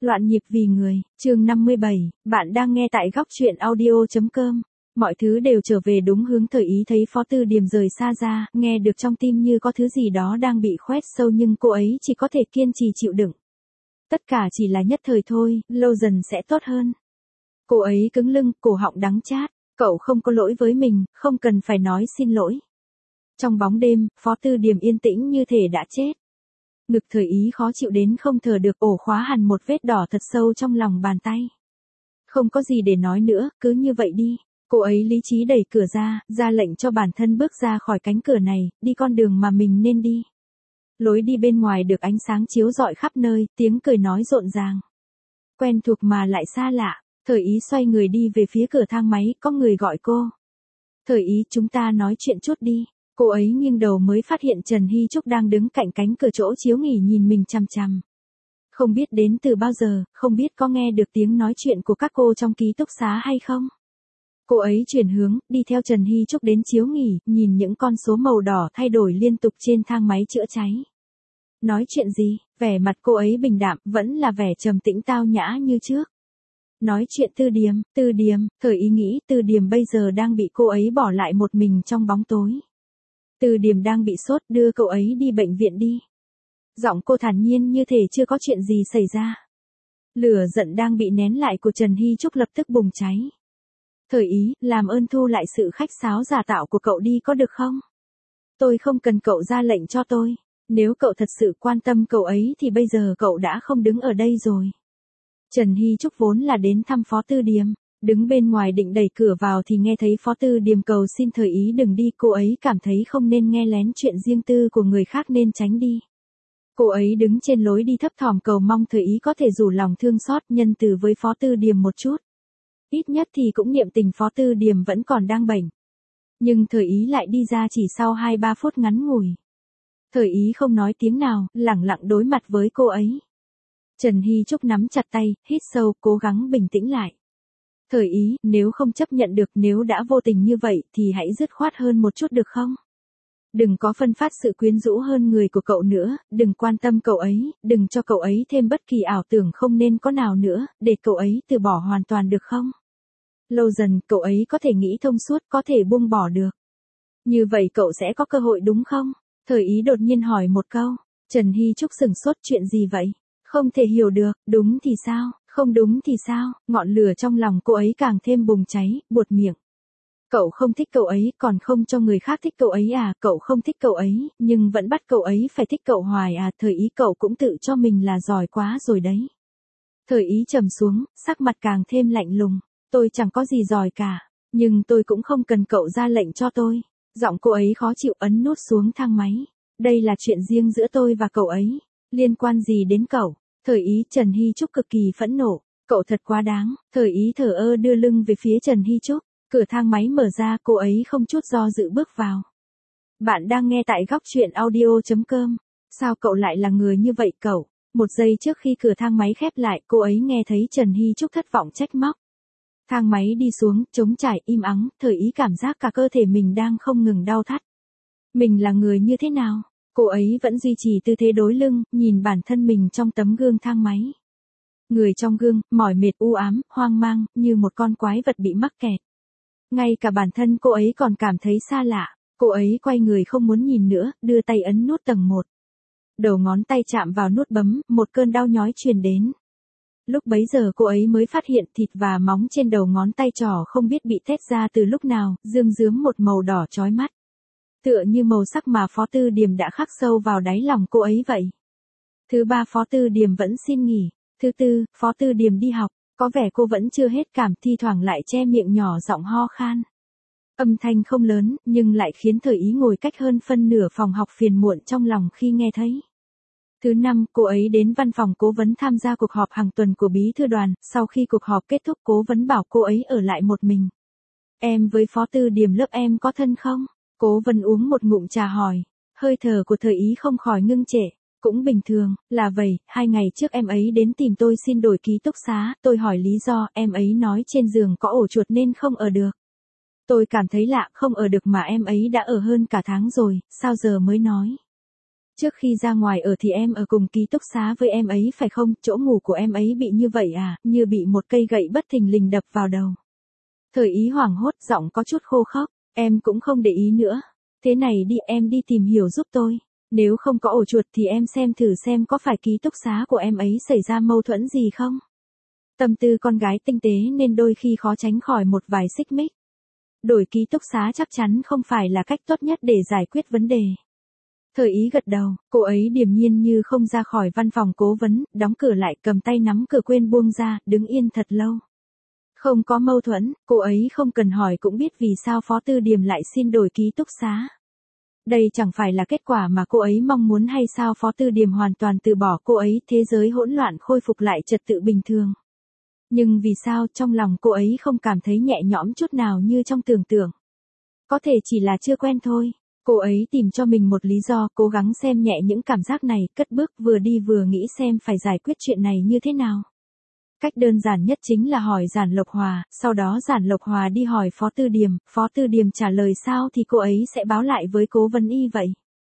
Loạn nhịp vì người, chương 57, bạn đang nghe tại góc truyện audio.com. Mọi thứ đều trở về đúng hướng. Thời Ý thấy Phó Tư Điềm rời xa ra, nghe được trong tim như có thứ gì đó đang bị khoét sâu nhưng cô ấy chỉ có thể kiên trì chịu đựng. Tất cả chỉ là nhất thời thôi, lâu dần sẽ tốt hơn. Cô ấy cứng lưng, cổ họng đắng chát, cậu không có lỗi với mình, không cần phải nói xin lỗi. Trong bóng đêm, Phó Tư Điềm yên tĩnh như thể đã chết. Ngực Thời Ý khó chịu đến không thở được, ổ khóa hằn một vết đỏ thật sâu trong lòng bàn tay. Không có gì để nói nữa, cứ như vậy đi. Cô ấy lý trí đẩy cửa ra lệnh cho bản thân bước ra khỏi cánh cửa này, đi con đường mà mình nên đi. Lối đi bên ngoài được ánh sáng chiếu rọi khắp nơi, tiếng cười nói rộn ràng. Quen thuộc mà lại xa lạ, Thời Ý xoay người đi về phía cửa thang máy, có người gọi cô. Thời Ý, chúng ta nói chuyện chút đi. Cô ấy nghiêng đầu mới phát hiện Trần Hy Trúc đang đứng cạnh cánh cửa chỗ chiếu nghỉ nhìn mình chằm chằm. Không biết đến từ bao giờ, không biết có nghe được tiếng nói chuyện của các cô trong ký túc xá hay không. Cô ấy chuyển hướng, đi theo Trần Hy Trúc đến chiếu nghỉ, nhìn những con số màu đỏ thay đổi liên tục trên thang máy chữa cháy. Nói chuyện gì, vẻ mặt cô ấy bình đạm, vẫn là vẻ trầm tĩnh tao nhã như trước. Nói chuyện Tư Điềm, Thời Ý nghĩ Tư Điềm bây giờ đang bị cô ấy bỏ lại một mình trong bóng tối. Tư Điềm đang bị sốt, đưa cậu ấy đi bệnh viện đi. Giọng cô thản nhiên như thể chưa có chuyện gì xảy ra. Lửa giận đang bị nén lại của Trần Hy Trúc lập tức bùng cháy. Thời Ý, làm ơn thu lại sự khách sáo giả tạo của cậu đi có được không? Tôi không cần cậu ra lệnh cho tôi. Nếu cậu thật sự quan tâm cậu ấy thì bây giờ cậu đã không đứng ở đây rồi. Trần Hy Trúc vốn là đến thăm Phó Tư Điềm. Đứng bên ngoài định đẩy cửa vào thì nghe thấy Phó Tư Điềm cầu xin Thời Ý đừng đi. Cô ấy cảm thấy không nên nghe lén chuyện riêng tư của người khác nên tránh đi. Cô ấy đứng trên lối đi thấp thỏm cầu mong Thời Ý có thể rủ lòng thương xót nhân từ với Phó Tư Điềm một chút. Ít nhất thì cũng niệm tình Phó Tư Điềm vẫn còn đang bệnh. Nhưng Thời Ý lại đi ra chỉ sau 2-3 phút ngắn ngủi. Thời Ý không nói tiếng nào, lẳng lặng đối mặt với cô ấy. Trần Hy Trúc nắm chặt tay, hít sâu, cố gắng bình tĩnh lại. Thời Ý, nếu không chấp nhận được, nếu đã vô tình như vậy thì hãy dứt khoát hơn một chút được không? Đừng có phân phát sự quyến rũ hơn người của cậu nữa, đừng quan tâm cậu ấy, đừng cho cậu ấy thêm bất kỳ ảo tưởng không nên có nào nữa, để cậu ấy từ bỏ hoàn toàn được không? Lâu dần cậu ấy có thể nghĩ thông suốt, có thể buông bỏ được. Như vậy cậu sẽ có cơ hội đúng không? Thời Ý đột nhiên hỏi một câu. Trần Hy Trúc sửng sốt, chuyện gì vậy? Không thể hiểu được, đúng thì sao, không đúng thì sao? Ngọn lửa trong lòng cô ấy càng thêm bùng cháy, buột miệng. Cậu không thích cậu ấy, còn không cho người khác thích cậu ấy à? Cậu không thích cậu ấy, nhưng vẫn bắt cậu ấy phải thích cậu hoài à? Thời Ý, cậu cũng tự cho mình là giỏi quá rồi đấy. Thời Ý trầm xuống, sắc mặt càng thêm lạnh lùng. Tôi chẳng có gì giỏi cả, nhưng tôi cũng không cần cậu ra lệnh cho tôi. Giọng cô ấy khó chịu, ấn nút xuống thang máy. Đây là chuyện riêng giữa tôi và cậu ấy, liên quan gì đến cậu? Thời Ý, Trần Hy Trúc cực kỳ phẫn nộ. Cậu thật quá đáng. Thời Ý thờ ơ đưa lưng về phía Trần Hy Trúc. Cửa thang máy mở ra, cô ấy không chút do dự bước vào. Bạn đang nghe tại góc truyện audio.com. Sao cậu lại là người như vậy cậu? Một giây trước khi cửa thang máy khép lại, cô ấy nghe thấy Trần Hy Trúc thất vọng trách móc. Thang máy đi xuống, trống trải, im ắng, Thời Ý cảm giác cả cơ thể mình đang không ngừng đau thắt. Mình là người như thế nào? Cô ấy vẫn duy trì tư thế đối lưng, nhìn bản thân mình trong tấm gương thang máy. Người trong gương, mỏi mệt u ám, hoang mang, như một con quái vật bị mắc kẹt. Ngay cả bản thân cô ấy còn cảm thấy xa lạ. Cô ấy quay người không muốn nhìn nữa, đưa tay ấn nút tầng 1. Đầu ngón tay chạm vào nút bấm, một cơn đau nhói truyền đến. Lúc bấy giờ cô ấy mới phát hiện thịt và móng trên đầu ngón tay trỏ không biết bị tét ra từ lúc nào, rươm rướm một màu đỏ chói mắt. Tựa như màu sắc mà Phó Tư Điềm đã khắc sâu vào đáy lòng cô ấy vậy. Thứ 3 Phó Tư Điềm vẫn xin nghỉ. Thứ 4, Phó Tư Điềm đi học. Có vẻ cô vẫn chưa hết cảm, thi thoảng lại che miệng nhỏ giọng ho khan. Âm thanh không lớn, nhưng lại khiến Thời Ý ngồi cách hơn phân nửa phòng học phiền muộn trong lòng khi nghe thấy. Thứ 5, cô ấy đến văn phòng cố vấn tham gia cuộc họp hàng tuần của bí thư đoàn, sau khi cuộc họp kết thúc cố vấn bảo cô ấy ở lại một mình. Em với Phó Tư Điềm lớp em có thân không? Cố vấn uống một ngụm trà hỏi, hơi thở của Thời Ý không khỏi ngưng trệ. Cũng bình thường, là vậy, 2 ngày trước em ấy đến tìm tôi xin đổi ký túc xá, tôi hỏi lý do, em ấy nói trên giường có ổ chuột nên không ở được. Tôi cảm thấy lạ, không ở được mà em ấy đã ở hơn cả tháng rồi, sao giờ mới nói. Trước khi ra ngoài ở thì em ở cùng ký túc xá với em ấy phải không? Chỗ ngủ của em ấy bị như vậy à, như bị một cây gậy bất thình lình đập vào đầu. Thời ý hoảng hốt, giọng có chút khô khốc, em cũng không để ý nữa. Thế này đi, em đi tìm hiểu giúp tôi. Nếu không có ổ chuột thì em xem thử xem có phải ký túc xá của em ấy xảy ra mâu thuẫn gì không? Tâm tư con gái tinh tế nên đôi khi khó tránh khỏi một vài xích mích. Đổi ký túc xá chắc chắn không phải là cách tốt nhất để giải quyết vấn đề. Thời ý gật đầu, cô ấy điềm nhiên như không ra khỏi văn phòng cố vấn, đóng cửa lại cầm tay nắm cửa quên buông ra, đứng yên thật lâu. Không có mâu thuẫn, cô ấy không cần hỏi cũng biết vì sao Phó Tư Điềm lại xin đổi ký túc xá. Đây chẳng phải là kết quả mà cô ấy mong muốn hay sao? Phó Tư Điềm hoàn toàn từ bỏ cô ấy, thế giới hỗn loạn khôi phục lại trật tự bình thường. Nhưng vì sao trong lòng cô ấy không cảm thấy nhẹ nhõm chút nào như trong tưởng tượng? Có thể chỉ là chưa quen thôi. Cô ấy tìm cho mình một lý do, cố gắng xem nhẹ những cảm giác này, cất bước vừa đi vừa nghĩ xem phải giải quyết chuyện này như thế nào. Cách đơn giản nhất chính là hỏi Giản Lộc Hòa, sau đó Giản Lộc Hòa đi hỏi Phó Tư Điềm, Phó Tư Điềm trả lời sao thì cô ấy sẽ báo lại với cố vấn y vậy.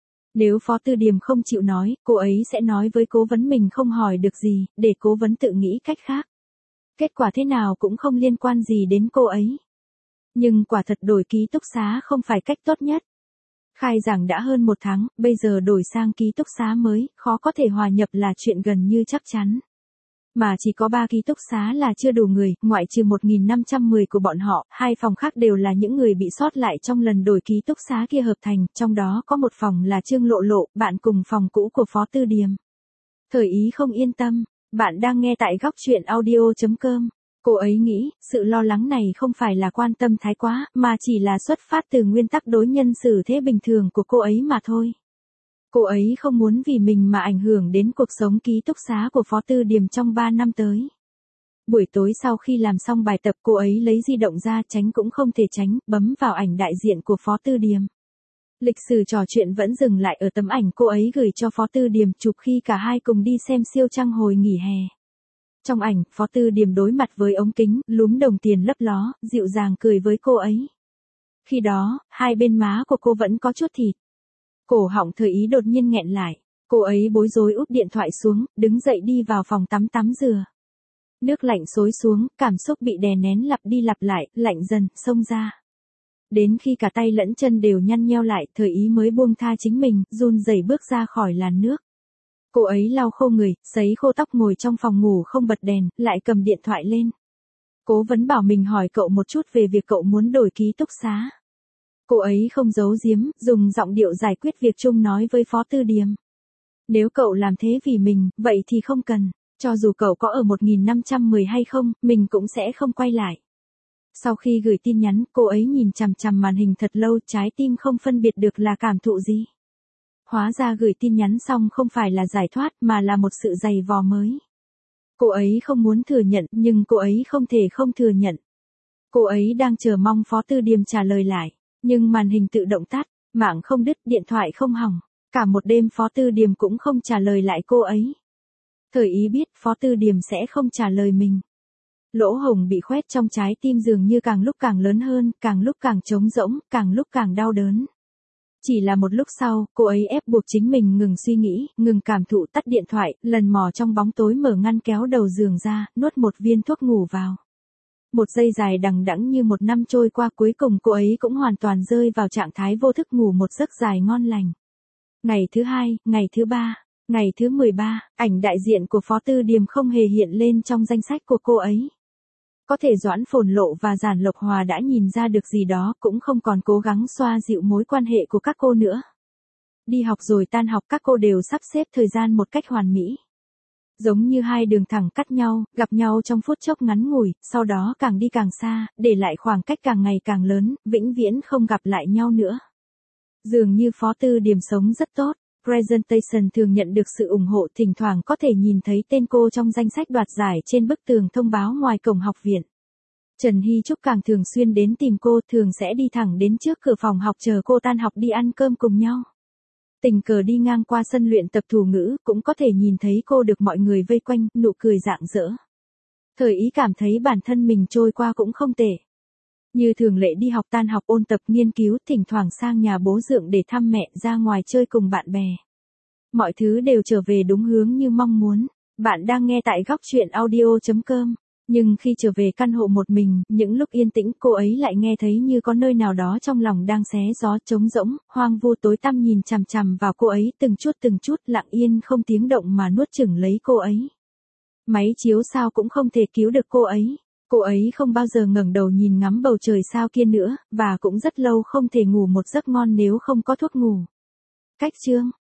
Nếu Phó Tư Điềm không chịu nói, cô ấy sẽ nói với cố vấn mình không hỏi được gì, để cố vấn tự nghĩ cách khác. Kết quả thế nào cũng không liên quan gì đến cô ấy. Nhưng quả thật đổi ký túc xá không phải cách tốt nhất. Khai giảng đã hơn 1 tháng, bây giờ đổi sang ký túc xá mới, khó có thể hòa nhập là chuyện gần như chắc chắn. Mà chỉ có 3 ký túc xá là chưa đủ người, ngoại trừ 1510 của bọn họ, 2 phòng khác đều là những người bị sót lại trong lần đổi ký túc xá kia hợp thành, trong đó có một phòng là Trương Lộ Lộ, bạn cùng phòng cũ của Phó Tư Điềm. Thời ý không yên tâm, bạn đang nghe tại góc chuyện audio.com. Cô ấy nghĩ, sự lo lắng này không phải là quan tâm thái quá, mà chỉ là xuất phát từ nguyên tắc đối nhân xử thế bình thường của cô ấy mà thôi. Cô ấy không muốn vì mình mà ảnh hưởng đến cuộc sống ký túc xá của Phó Tư Điềm trong 3 năm tới. Buổi tối sau khi làm xong bài tập cô ấy lấy di động ra, tránh cũng không thể tránh, bấm vào ảnh đại diện của Phó Tư Điềm. Lịch sử trò chuyện vẫn dừng lại ở tấm ảnh cô ấy gửi cho Phó Tư Điềm chụp khi cả hai cùng đi xem siêu trăng hồi nghỉ hè. Trong ảnh, Phó Tư Điềm đối mặt với ống kính, lúm đồng tiền lấp ló, dịu dàng cười với cô ấy. Khi đó, hai bên má của cô vẫn có chút thịt. Cổ họng Thời ý đột nhiên nghẹn lại. Cô ấy bối rối úp điện thoại xuống, đứng dậy đi vào phòng tắm tắm rửa. Nước lạnh xối xuống, cảm xúc bị đè nén lặp đi lặp lại, lạnh dần, xông ra. Đến khi cả tay lẫn chân đều nhăn nheo lại, Thời ý mới buông tha chính mình, run rẩy bước ra khỏi làn nước. Cô ấy lau khô người, sấy khô tóc ngồi trong phòng ngủ không bật đèn, lại cầm điện thoại lên. Cố vấn bảo mình hỏi cậu một chút về việc cậu muốn đổi ký túc xá. Cô ấy không giấu giếm, dùng giọng điệu giải quyết việc chung nói với Phó Tư Điềm. Nếu cậu làm thế vì mình, vậy thì không cần. Cho dù cậu có ở 1510 hay không, mình cũng sẽ không quay lại. Sau khi gửi tin nhắn, cô ấy nhìn chằm chằm màn hình thật lâu, trái tim không phân biệt được là cảm thụ gì. Hóa ra gửi tin nhắn xong không phải là giải thoát mà là một sự giày vò mới. Cô ấy không muốn thừa nhận nhưng cô ấy không thể không thừa nhận. Cô ấy đang chờ mong Phó Tư Điềm trả lời lại. Nhưng màn hình tự động tắt, mạng không đứt, điện thoại không hỏng. Cả một đêm Phó Tư Điềm cũng không trả lời lại cô ấy. Thời ý biết Phó Tư Điềm sẽ không trả lời mình. Lỗ hổng bị khoét trong trái tim dường như càng lúc càng lớn hơn, càng lúc càng trống rỗng, càng lúc càng đau đớn. Chỉ là một lúc sau, cô ấy ép buộc chính mình ngừng suy nghĩ, ngừng cảm thụ, tắt điện thoại, lần mò trong bóng tối mở ngăn kéo đầu giường ra, nuốt một viên thuốc ngủ vào. Một giây dài đằng đẵng như 1 năm trôi qua, cuối cùng cô ấy cũng hoàn toàn rơi vào trạng thái vô thức ngủ một giấc dài ngon lành. Ngày thứ 2, ngày thứ 3, ngày thứ 13, ảnh đại diện của Phó Tư Điềm không hề hiện lên trong danh sách của cô ấy. Có thể Doãn Phồn Lộ và Giản Lộc Hòa đã nhìn ra được gì đó, cũng không còn cố gắng xoa dịu mối quan hệ của các cô nữa. Đi học rồi tan học các cô đều sắp xếp thời gian một cách hoàn mỹ. Giống như hai đường thẳng cắt nhau, gặp nhau trong phút chốc ngắn ngủi, sau đó càng đi càng xa, để lại khoảng cách càng ngày càng lớn, vĩnh viễn không gặp lại nhau nữa. Dường như Phó Tư Điềm sống rất tốt. Presentation thường nhận được sự ủng hộ, thỉnh thoảng có thể nhìn thấy tên cô trong danh sách đoạt giải trên bức tường thông báo ngoài cổng học viện. Trần Hy Trúc càng thường xuyên đến tìm cô, thường sẽ đi thẳng đến trước cửa phòng học chờ cô tan học đi ăn cơm cùng nhau. Tình cờ đi ngang qua sân luyện tập thủ ngữ, cũng có thể nhìn thấy cô được mọi người vây quanh, nụ cười rạng rỡ. Thời ý cảm thấy bản thân mình trôi qua cũng không tệ. Như thường lệ đi học, tan học, ôn tập, nghiên cứu, thỉnh thoảng sang nhà bố dượng để thăm mẹ, ra ngoài chơi cùng bạn bè. Mọi thứ đều trở về đúng hướng như mong muốn. Bạn đang nghe tại góc chuyện audio.com. Nhưng khi trở về căn hộ một mình, những lúc yên tĩnh cô ấy lại nghe thấy như có nơi nào đó trong lòng đang xé gió, trống rỗng, hoang vu, tối tăm nhìn chằm chằm vào cô ấy từng chút lặng yên không tiếng động mà nuốt chửng lấy cô ấy. Máy chiếu sao cũng không thể cứu được cô ấy. Cô ấy không bao giờ ngẩng đầu nhìn ngắm bầu trời sao kia nữa, và cũng rất lâu không thể ngủ một giấc ngon nếu không có thuốc ngủ. Cách chương